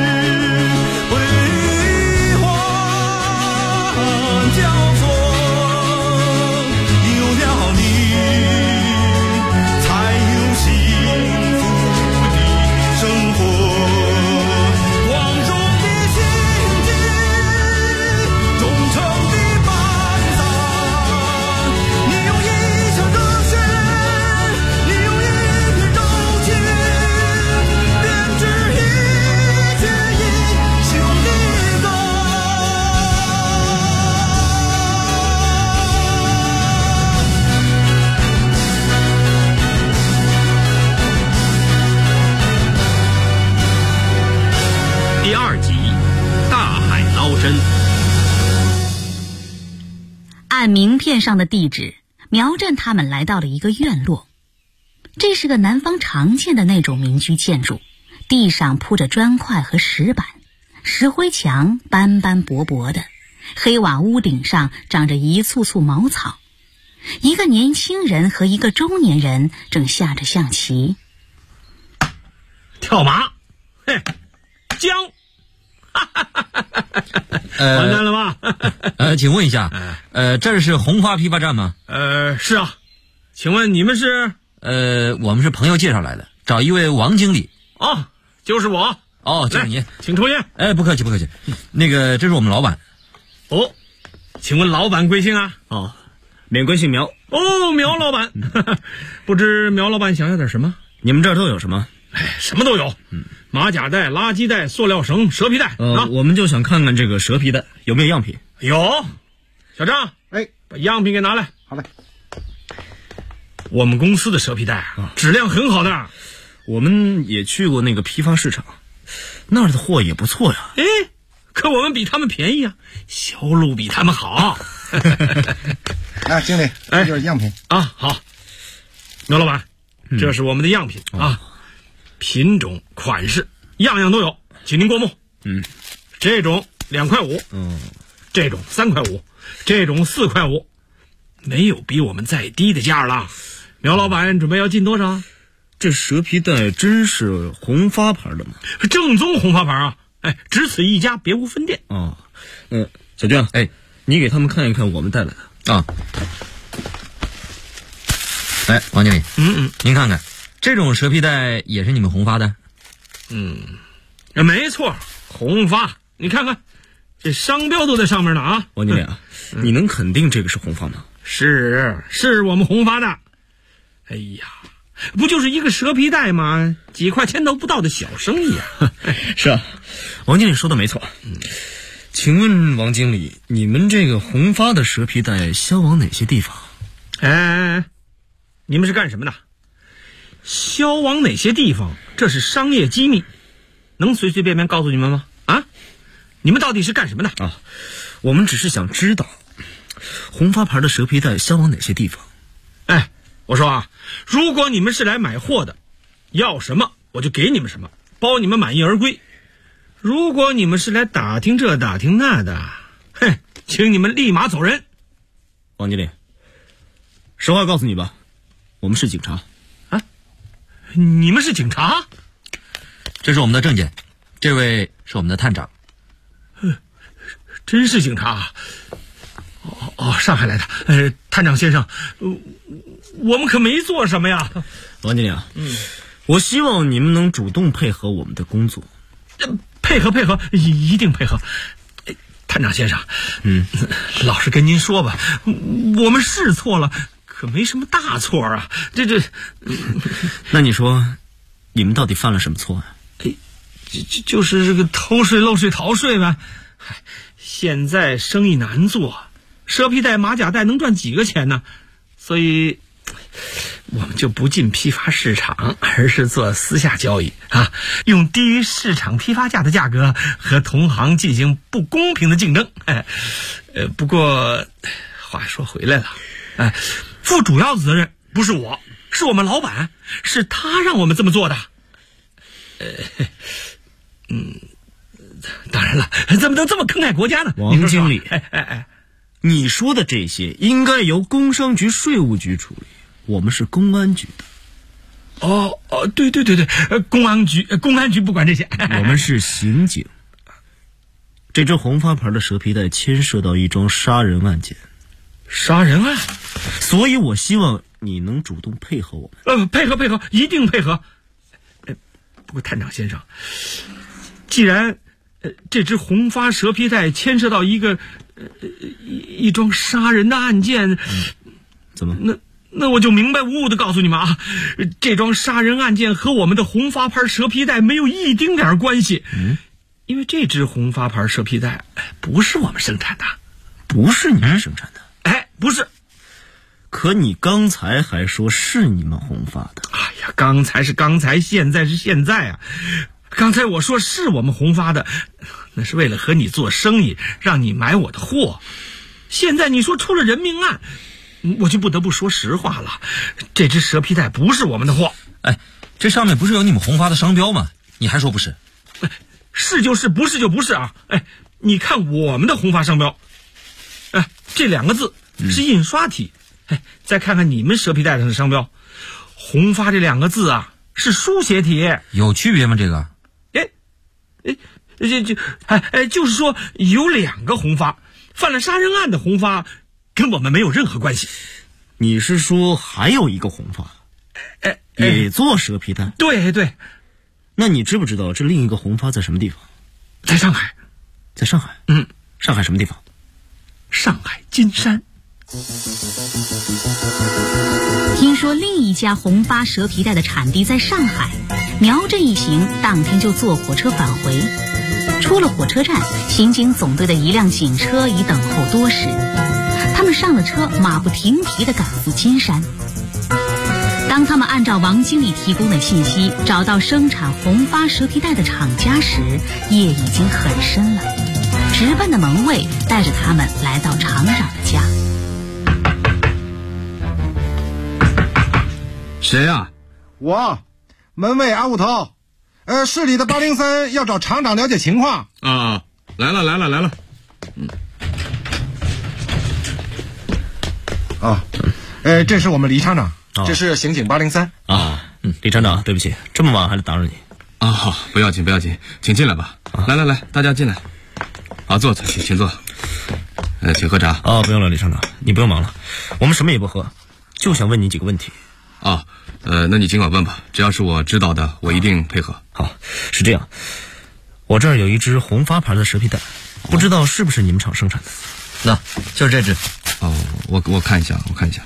辉煌交错。 按名片上的地址，苗振他们来到了一个院落。这是个南方常见的那种民居建筑，地上铺着砖块和石板，石灰墙斑斑驳驳的，黑瓦屋顶上长着一簇簇茅草。一个年轻人和一个中年人正下着象棋。 跳马，嘿，将，完蛋了吧？ 请问一下，这是红花批发站吗？ 是啊，请问你们是？ 我们是朋友介绍来的，找一位王经理。 哦，就是我。 哦，就是您， 请抽烟。 不客气，不客气。那个，这是我们老板。 哦，请问老板贵姓啊？ 哦，免贵姓苗。 哦，苗老板，不知苗老板想要点什么？ 你们这儿都有什么？ 什么都有。马甲袋、垃圾袋、塑料绳、蛇皮袋。 我们就想看看这个蛇皮袋有没有样品。 有，小张，把样品给拿来。 好嘞。 我们公司的蛇皮袋质量很好的。 我们也去过那个批发市场，那儿的货也不错呀。 可我们比他们便宜啊，销路比他们好。 啊，经理，这就是样品啊。好，苗老板，这是我们的样品啊，品种、款式样样都有，请您过目。这种2块5，这种3块5，这种4块5，没有比我们再低的价了。苗老板准备要进多少？ 这蛇皮袋真是红发牌的吗？ 正宗红发牌啊！只此一家，别无分店。 小娟，你给他们看一看我们带来的啊。王经理，您看看，这种蛇皮袋也是你们红发的？ 没错，红发。你看看，这商标都在上面呢啊！ 王经理啊，你能肯定这个是红发吗？ 是我们红发的。哎呀，不就是一个蛇皮袋吗？几块钱都不到的小生意啊！ 是啊，王经理说的没错。请问王经理，你们这个红发的蛇皮袋销往哪些地方？ 你们是干什么的？ 销往哪些地方，这是商业机密，能随随便便告诉你们吗？啊，你们到底是干什么的啊？我们只是想知道红发牌的蛇皮袋销往哪些地方。 哎，我说啊，如果你们是来买货的，要什么我就给你们什么，包你们满意而归。如果你们是来打听这打听那的，哼，请你们立马走人。 王经理，实话告诉你吧，我们是警察。 啊？你们是警察？ 这是我们的证件，这位是我们的探长。 真是警察？上海来的。探长先生，我们可没做什么呀。 王经理啊，我希望你们能主动配合我们的工作。 配合，一定配合。探长先生，老实跟您说吧，我们是错了，可没什么大错啊。 那你说，你们到底犯了什么错啊？ 就是这个偷税、漏税、逃税呗。现在生意难做，蛇皮袋、马甲袋能赚几个钱呢？所以我们就不进批发市场，而是做私下交易啊，用低于市场批发价的价格和同行进行不公平的竞争。不过话说回来了，负主要责任不是我，是我们老板，是他让我们这么做的。当然了，怎么能这么坑害国家呢？ 王经理，你说的这些应该由工商局、税务局处理，我们是公安局的。 对，公安局不管这些。 我们是刑警。这只红发牌的蛇皮袋牵涉到一桩杀人案件。 杀人案？ 所以我希望你能主动配合我们。配合，一定配合。不过探长先生，既然这只红发蛇皮袋牵涉到一桩杀人的案件， 怎么？ 那我就明白无误的告诉你们啊，这桩杀人案件和我们的红发牌蛇皮袋没有一丁点关系。因为这只红发牌蛇皮袋不是我们生产的。 不是你们生产的？ 不是。 可你刚才还说是你们红发的。 哎呀，刚才是刚才，现在是现在啊。刚才我说是我们红发的，那是为了和你做生意，让你买我的货。现在你说出了人命案，我就不得不说实话了，这只蛇皮袋不是我们的货。 这上面不是有你们红发的商标吗？你还说不是？ 是就是，不是就不是啊。你看我们的红发商标，这2个字是印刷体。再看看你们蛇皮袋上的商标，红发这2个字啊是书写体。 有区别吗？这个？ 就是说有2个红发，犯了杀人案的红发跟我们没有任何关系。 你是说还有一个红发，也做蛇皮袋？ 对。 那你知不知道这另一个红发在什么地方？ 在上海。 在上海？上海什么地方？ 上海金山。 听说另一家红发蛇皮袋的产地在上海，苗这一行当天就坐火车返回。出了火车站，刑警总队的一辆警车已等候多时。他们上了车，马不停蹄地赶赴金山。当他们按照王经理提供的信息找到生产红发蛇皮袋的厂家时，夜已经很深了。值班的门卫带着他们来到厂长的家。 谁呀？ 我，门卫阿五头。市里的803要找厂长了解情况。 来了。 这是我们李厂长，这是刑警803。 李厂长，对不起，这么晚还得打扰你。 好，不要紧，请进来吧。来，大家进来。坐，请坐。请喝茶。 不用了，李厂长，你不用忙了，我们什么也不喝，就想问你几个问题。 那你尽管问吧，只要是我知道的，我一定配合。 好，是这样，我这儿有一只红发牌的蛇皮袋，不知道是不是你们厂生产的？ 那就是这只。 我看一下。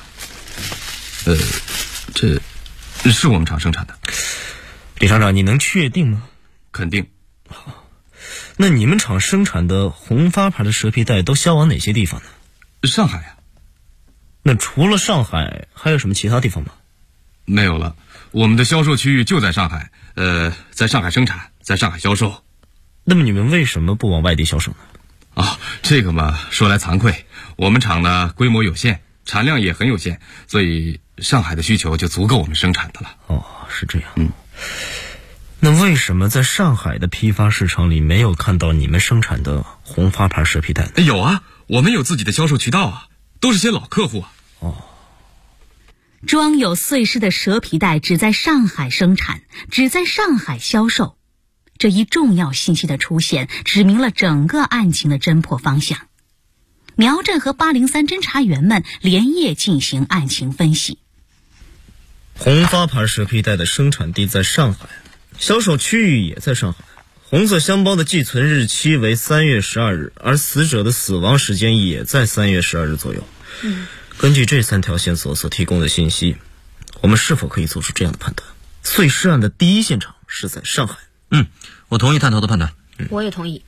这是我们厂生产的。 李厂长，你能确定吗？ 肯定。 好，那你们厂生产的红发牌的蛇皮袋都销往哪些地方呢？ 上海啊。 那除了上海，还有什么其他地方吗？ 没有了， 我们的销售区域就在上海，在上海生产，在上海销售。 那么你们为什么不往外地销售呢？ 这个嘛，说来惭愧，我们厂呢规模有限，产量也很有限，所以上海的需求就足够我们生产的了。 是这样。那为什么在上海的批发市场里没有看到你们生产的红发牌蛇皮袋？ 有啊，我们有自己的销售渠道啊，都是些老客户啊。 装有碎尸的蛇皮袋只在上海生产，只在上海销售。这一重要信息的出现，指明了整个案情的侦破方向。苗震和803侦查员们连夜进行案情分析。 红发牌蛇皮袋的生产地在上海，销售区域也在上海。红色箱包的寄存日期为3月12日，而死者的死亡时间也在3月12日左右。根据这3条线索所提供的信息，我们是否可以做出这样的判断：碎尸案的第一现场是在上海？ 我同意探头的判断。 我也同意。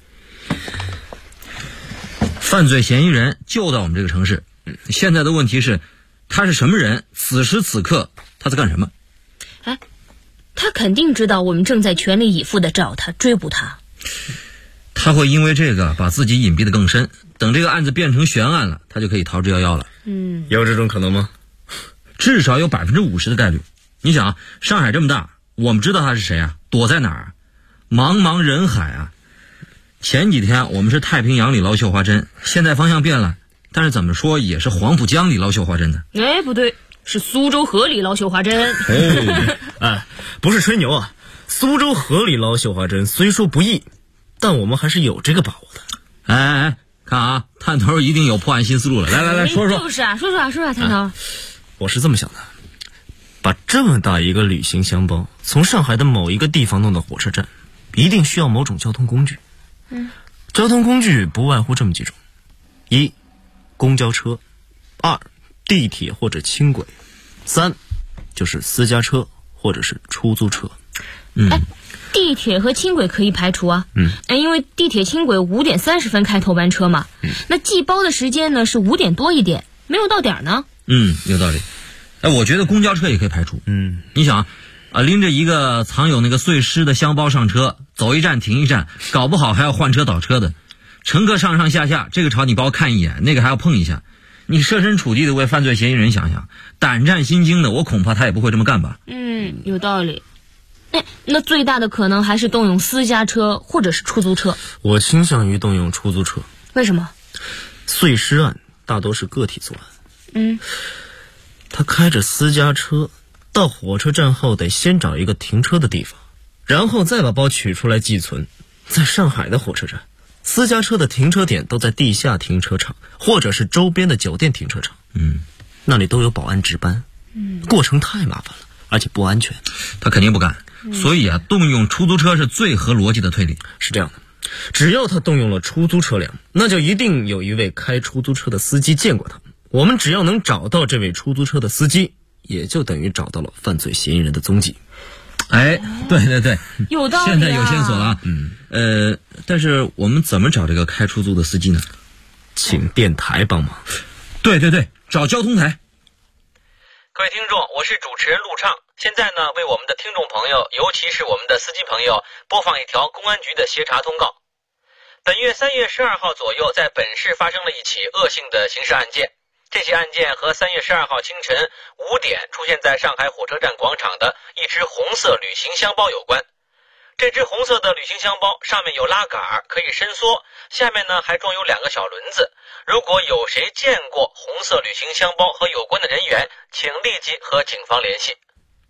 犯罪嫌疑人就在我们这个城市，现在的问题是，他是什么人？此时此刻他在干什么？ 他肯定知道我们正在全力以赴地找他，追捕他。 他会因为这个把自己隐蔽得更深，等这个案子变成悬案了，他就可以逃之夭夭了。 有这种可能吗？ 至少有50%的概率。你想，上海这么大，我们知道他是谁啊？躲在哪儿？茫茫人海啊！前几天我们是太平洋里捞绣花针，现在方向变了，但是怎么说也是黄浦江里捞绣花针的。 不对，是苏州河里捞绣花针。 不是吹牛啊，苏州河里捞绣花针虽说不易，但我们还是有这个把握的。 看啊，探头一定有破案新思路了。来说说。 就是啊，说说探头。 我是这么想的，把这么大一个旅行箱包从上海的某一个地方弄到火车站，一定需要某种交通工具。交通工具不外乎这么几种：一、公交车；二、地铁或者轻轨；三、就是私家车或者是出租车。 地铁和轻轨可以排除啊。因为地铁轻轨5点30分开头班车嘛。那寄包的时间呢是5点多一点，没有到点呢。 有道理。我觉得公交车也可以排除。你想拎着一个藏有那个碎尸的箱包上车，走一站停一站，搞不好还要换车倒车的。乘客上上下下，这个朝你包看一眼，那个还要碰一下。你设身处地的为犯罪嫌疑人想想，胆战心惊的，我恐怕他也不会这么干吧。 有道理。那最大的可能还是动用私家车或者是出租车。 我倾向于动用出租车。 为什么？ 碎尸案大多是个体作案。他开着私家车到火车站后，得先找一个停车的地方，然后再把包取出来寄存。在上海的火车站，私家车的停车点都在地下停车场或者是周边的酒店停车场。那里都有保安值班。过程太麻烦了，而且不安全。 他肯定不干。所以动用出租车是最合逻辑的推理。 是这样的，只要他动用了出租车辆，那就一定有一位开出租车的司机见过他。我们只要能找到这位出租车的司机，也就等于找到了犯罪嫌疑人的踪迹。 对， 有道理。 现在有线索了。但是我们怎么找这个开出租的司机呢？ 请电台帮忙。 对，找交通台。 各位听众，我是主持人陆畅。现在呢，为我们的听众朋友，尤其是我们的司机朋友，播放一条公安局的协查通告。本月3月12号左右，在本市发生了一起恶性的刑事案件。这起案件和3月12号清晨5点出现在上海火车站广场的一只红色旅行箱包有关。这只红色的旅行箱包上面有拉杆，可以伸缩，下面呢还装有2个小轮子。如果有谁见过红色旅行箱包和有关的人员，请立即和警方联系。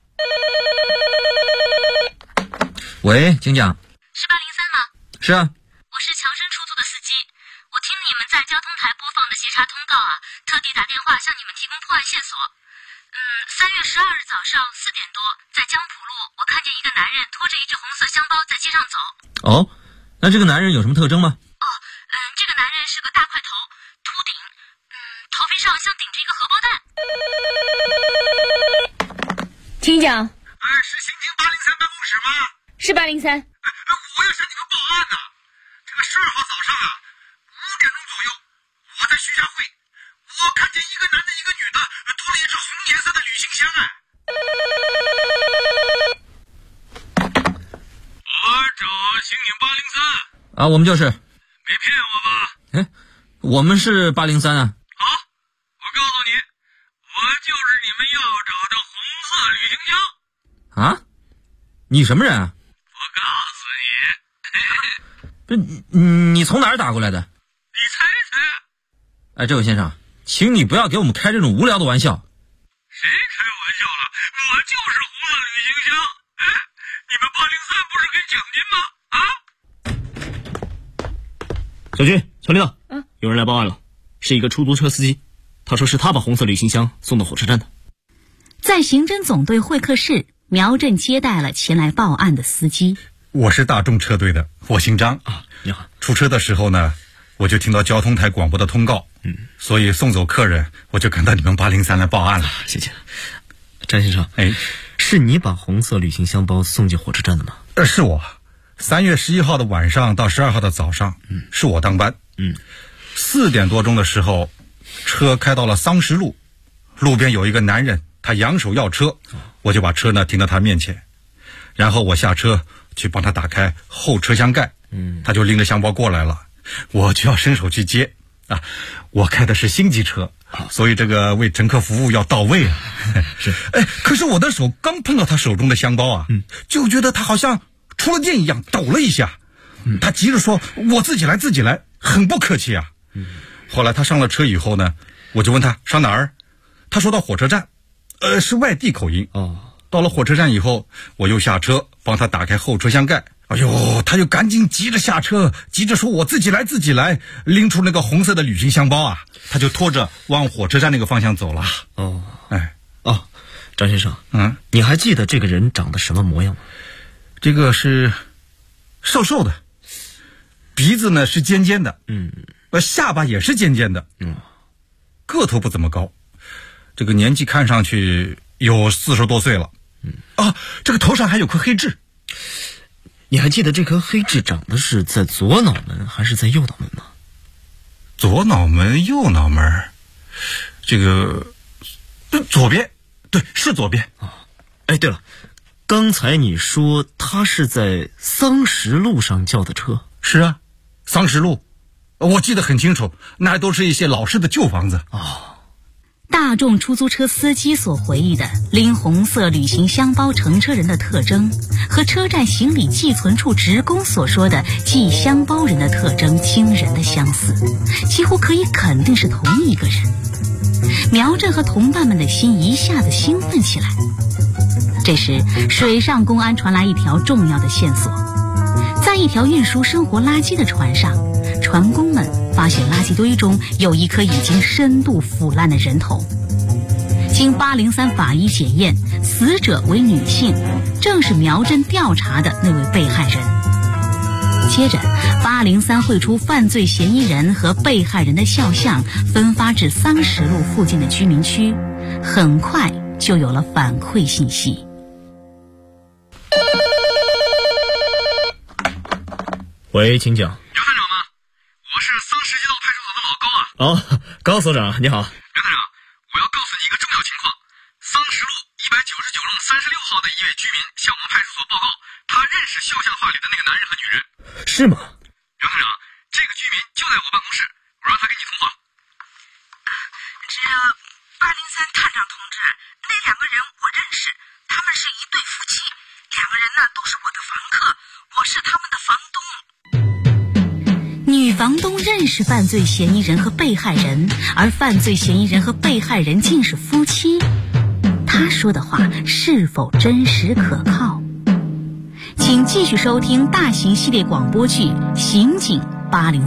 喂，警长。 是803吗？ 是啊。 我是强生出租的司机，我听你们在交通台播放的协查通告啊，特地打电话向你们提供破案线索。3月12日早上4点多，在江浦路，我看见一个男人拖着一只红色箱包在街上走。 那这个男人有什么特征吗？ 这个男人是个大块头，秃顶，头皮上像顶着一个荷包蛋。 厅长。 是刑警803办公室吗？ 是803。 我要向你们报案呢。这个12号早上啊，5点钟左右，我在徐家汇，我看见一个男的，一个女的，拖了一只红颜色的旅行箱。 803 啊，我们就是。 没骗我吧？ 哎，我们是803啊。 好，我告诉你，我就是你们要找的红色旅行箱。 啊？你什么人啊？ 我告诉你，不，你从哪儿打过来的？ 你猜猜。 哎，这位先生，请你不要给我们开这种无聊的玩笑。 谁开玩笑了？我就是红色旅行箱。哎，你们803不是给奖金吗？啊？ 小军，小领导，有人来报案了，是一个出租车司机，他说是他把红色旅行箱送到火车站的。 在刑侦总队会客室，苗振接待了前来报案的司机。 我是大众车队的，我姓张啊。你好。 出车的时候呢，我就听到交通台广播的通告，所以送走客人，我就赶到你们803来报案了。 谢谢。张先生， 哎， 是你把红色旅行箱包送进火车站的吗？ 是我。3月11号的晚上到12号的早上，是我当班。4点多钟的时候，车开到了桑石路，路边有一个男人，他扬手要车，我就把车呢停到他面前，然后我下车去帮他打开后车厢盖，他就拎着箱包过来了，我就要伸手去接啊。我开的是星级车，所以这个为乘客服务要到位啊。 是， 哎，可是我的手刚碰到他手中的箱包啊，就觉得他好像出了电一样抖了一下，他急着说我自己来自己来，很不客气啊。后来他上了车以后呢，我就问他上哪儿，他说到火车站，是外地口音。到了火车站以后，我又下车帮他打开后车厢盖，哎呦，他就赶紧急着下车，急着说我自己来自己来，拎出那个红色的旅行箱包啊，他就拖着往火车站那个方向走了。 张先生，你还记得这个人长得什么模样吗？ 这个是瘦瘦的，鼻子呢是尖尖的，下巴也是尖尖的，个头不怎么高，这个年纪看上去有40多岁了，这个头上还有颗黑痣。 你还记得这颗黑痣长的是在左脑门还是在右脑门吗？ 左脑门右脑门，这个左边，对，是左边。 哎，对了，刚才你说他是在桑石路上叫的车？ 是啊，桑石路，我记得很清楚，那都是一些老式的旧房子。 大众出租车司机所回忆的拎红色旅行箱包乘车人的特征，和车站行李寄存处职工所说的寄箱包人的特征惊人的相似，几乎可以肯定是同一个人。苗振和同伴们的心一下子兴奋起来。这时，水上公安传来一条重要的线索，在一条运输生活垃圾的船上，船工们发现垃圾堆中有一颗已经深度腐烂的人头。经803法医检验，死者为女性，正是苗振调查的那位被害人。接着803绘出犯罪嫌疑人和被害人的肖像，分发至桑石路附近的居民区，很快就有了反馈信息。 喂，请讲。 姚探长吗？我是桑石街道派出所的老高啊。 高所长，你好。 姚探长，我要告诉你一个重要情况，桑石路199弄36号的一位居民向我们派出所报告，他认识肖像画里的那个男人和女人。 是吗？ 姚探长，这个居民就在我办公室，我让他跟你通话。 这803探长同志，那2个人我认识，他们是一对夫妻，2个人呢都是我的房客，我是他们的房东。 女房东认识犯罪嫌疑人和被害人，而犯罪嫌疑人和被害人竟是夫妻，她说的话是否真实可靠？请继续收听大型系列广播剧《刑警803》。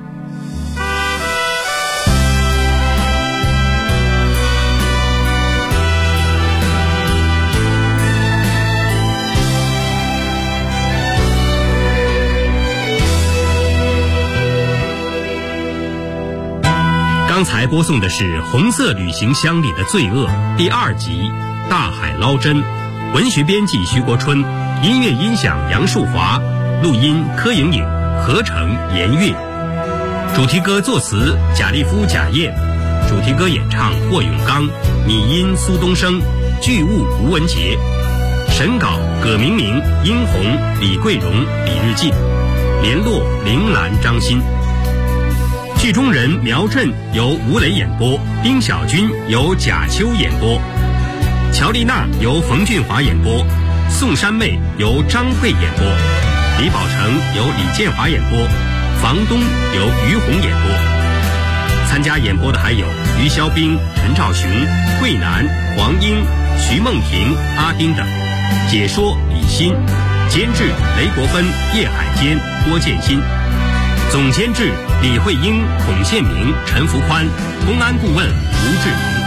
刚才播送的是《红色旅行箱里的罪恶》第2集《大海捞针》，文学编辑徐国春，音乐音响杨树华，录音柯莹莹，合成严悦，主题歌作词贾立夫、贾燕，主题歌演唱霍永刚，拟音苏东升，剧务吴文杰。 审稿葛明明、殷红、李桂荣、李日进，联络铃兰、张欣。剧中人苗震由吴磊演播，丁小军由贾秋演播，乔丽娜由冯俊华演播，宋山妹由张慧演播，李宝成由李建华演播，房东由于红演播。参加演播的还有于肖兵、陈兆雄、桂南、黄英、徐梦婷、阿丁等。解说李欣，监制雷国芬、叶海坚、郭建新，总监制李慧英、孔宪明、陈福宽，公安顾问吴志明。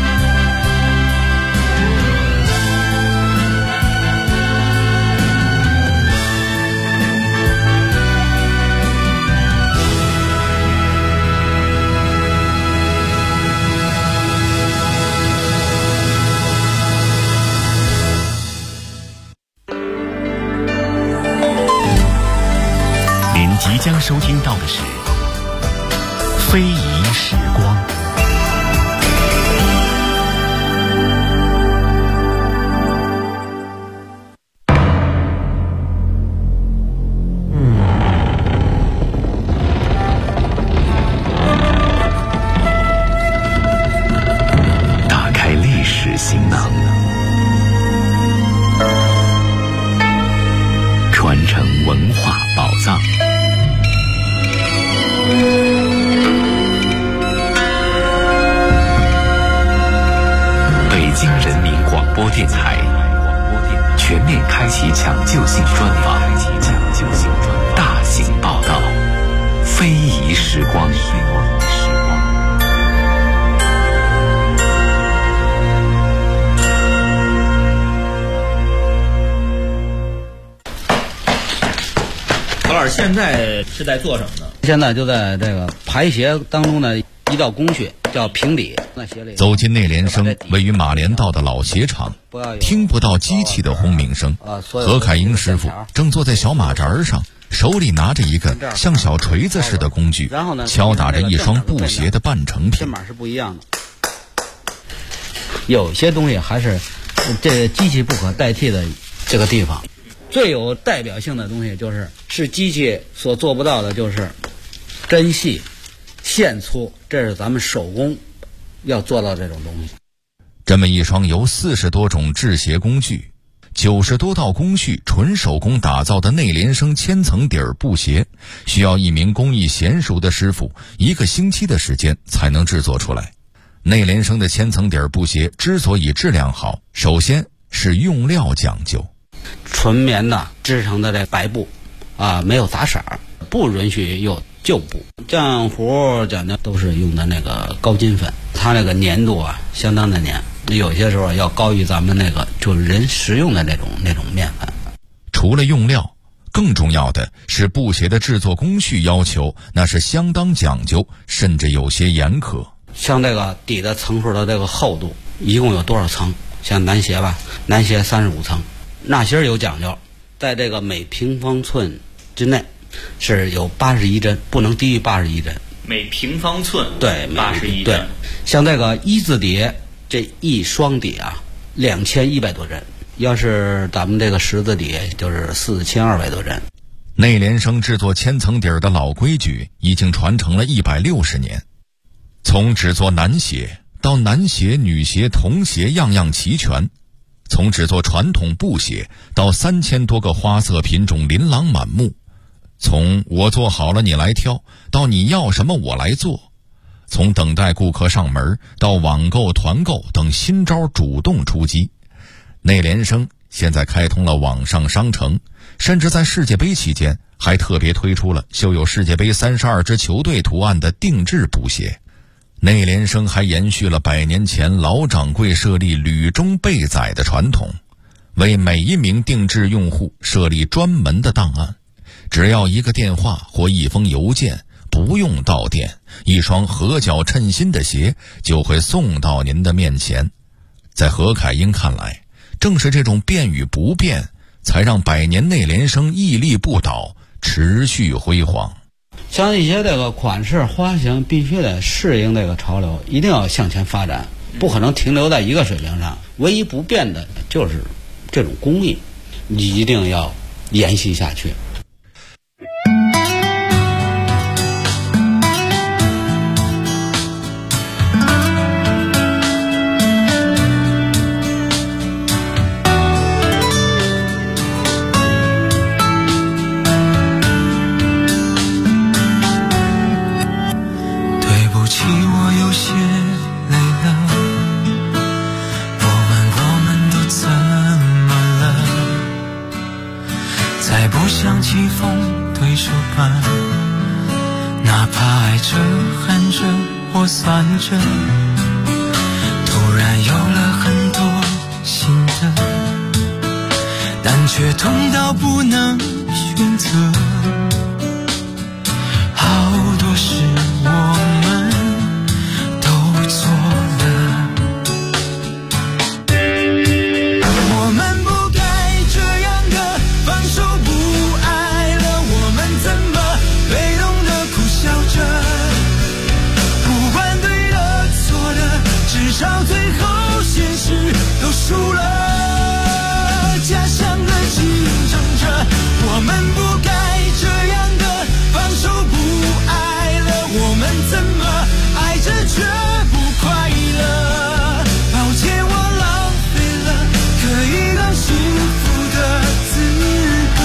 即将收听到的是《非遗时光》。打开历史行囊，传承文化宝藏。北京人民广播电台全面开启抢救性专访，大型报道，非遗时光。 何老师现在是在做什么呢？ 现在就在这个排协当中的一道工序叫平底。 走进内联升位于马连道的老鞋厂，听不到机器的轰鸣声。何凯英师傅正坐在小马扎上，手里拿着一个像小锤子似的工具，敲打着一双布鞋的半成品。 这码是不一样的，有些东西还是这机器不可代替的这个地方。最有代表性的东西是机器所做不到的，就是针细、线粗，这是咱们手工要做到这种东西。 这么一双由40多种制鞋工具、90多道工序纯手工打造的内联升千层底儿布鞋，需要一名工艺娴熟的师傅1个星期的时间才能制作出来。内联升的千层底儿布鞋之所以质量好，首先是用料讲究。 纯棉的织成的这白布没有杂色，不允许有旧布。浆糊讲究都是用的那个高筋粉，它那个粘度相当的粘，有些时候要高于咱们那个就是人食用的那种面粉。 除了用料，更重要的是布鞋的制作工序要求，那是相当讲究，甚至有些严苛。 像这个底的层数的这个厚度一共有多少层？像男鞋男鞋35层。纳鞋有讲究，在这个每平方寸之内是有81针，不能低于81针。 每平方寸对 81针。 对，像这个一字底，这一双底2100多针，要是咱们这个十字底就是4200多针。 内联升制作千层底儿的老规矩已经传承了160年，从只做男鞋到男鞋、女鞋、童鞋样样齐全。从只做传统布鞋到3000多个花色品种琳琅满目，从我做好了你来挑到你要什么我来做，从等待顾客上门到网购团购等新招主动出击。内联升现在开通了网上商城，甚至在世界杯期间还特别推出了绣有世界杯32支球队图案的定制布鞋。内联升还延续了100年前老掌柜设立履中备载的传统，为每一名定制用户设立专门的档案，只要一个电话或一封邮件，不用到店，一双合脚称心的鞋就会送到您的面前。在何凯英看来，正是这种变与不变，才让100年内联升屹立不倒，持续辉煌。 像一些这个款式花型必须得适应这个潮流，一定要向前发展，不可能停留在一个水平上。唯一不变的就是这种工艺一定要延续下去。 像季风对手般，哪怕爱着恨着或算着，突然有了很多心得，但却痛到不能选择。好多事我们都做了，我们不该这样的放手不爱了，我们怎么被动的苦笑着，不管对的错的，至少最后现实都输了，假象的竞争着，我们不该这样的放手不爱了，我们怎么爱着却不快乐，抱歉我浪费了可以当幸福的资格，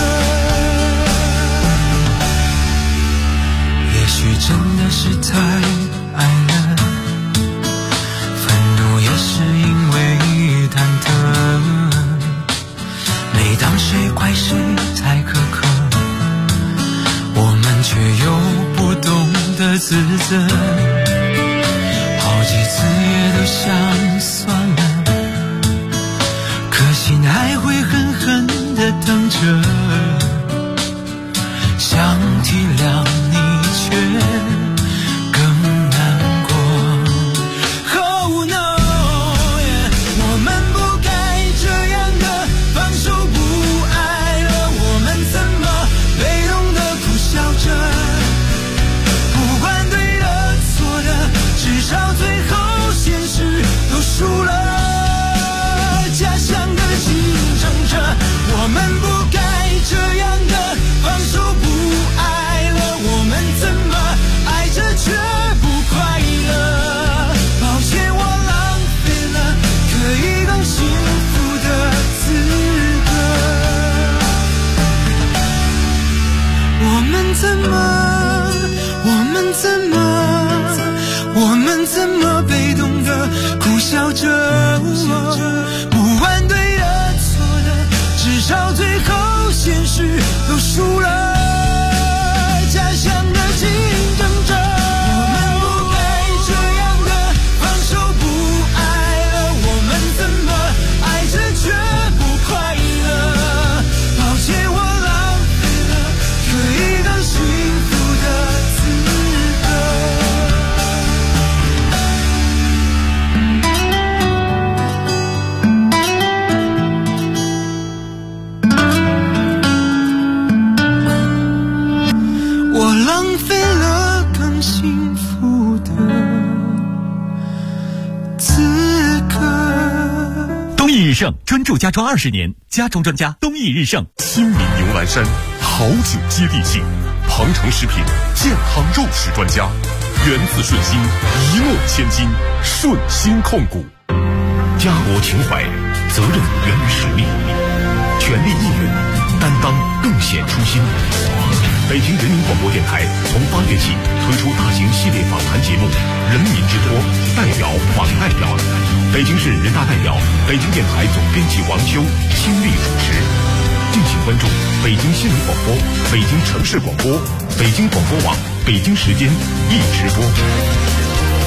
也许真的是太爱了，愤怒也是因为忐忑，每当谁怪谁太苛刻，我们却又不懂得自责，好几次也都想算了，可心还会狠狠地疼着，想体谅你却更难过。 Oh no， 我们不该这样的放手不爱了，我们怎么被动的苦笑着，不管对的错的，至少最后现实都输了，假象的竞争着，我们不该这样的放手不爱了，我们怎么爱着却不快乐，抱歉我浪费了可以当幸福的资格，我们怎么被动的苦笑着，不管对的错的，至少最后现实都输了，假象的竞争着，我们不该这样的放手不爱了，我们怎么爱着却不快乐，抱歉我浪费了可以当幸福的资格。我浪费了更幸福的资格。 东益日盛专注家装20年，家装专家东益日盛。 亲民牛栏山，好酒接地气。鹏程食品健康肉食专家，源自顺心，一诺千金，顺心控股。家国情怀，责任源于使命，全力应援，担当更显初心。北京人民广播电台从8月起推出大型系列访谈节目《人民之托》，代表访代表，北京市人大代表、北京电台总编辑王秋亲力主持。敬请关注北京新闻广播、北京城市广播、北京广播网、北京时间一直播。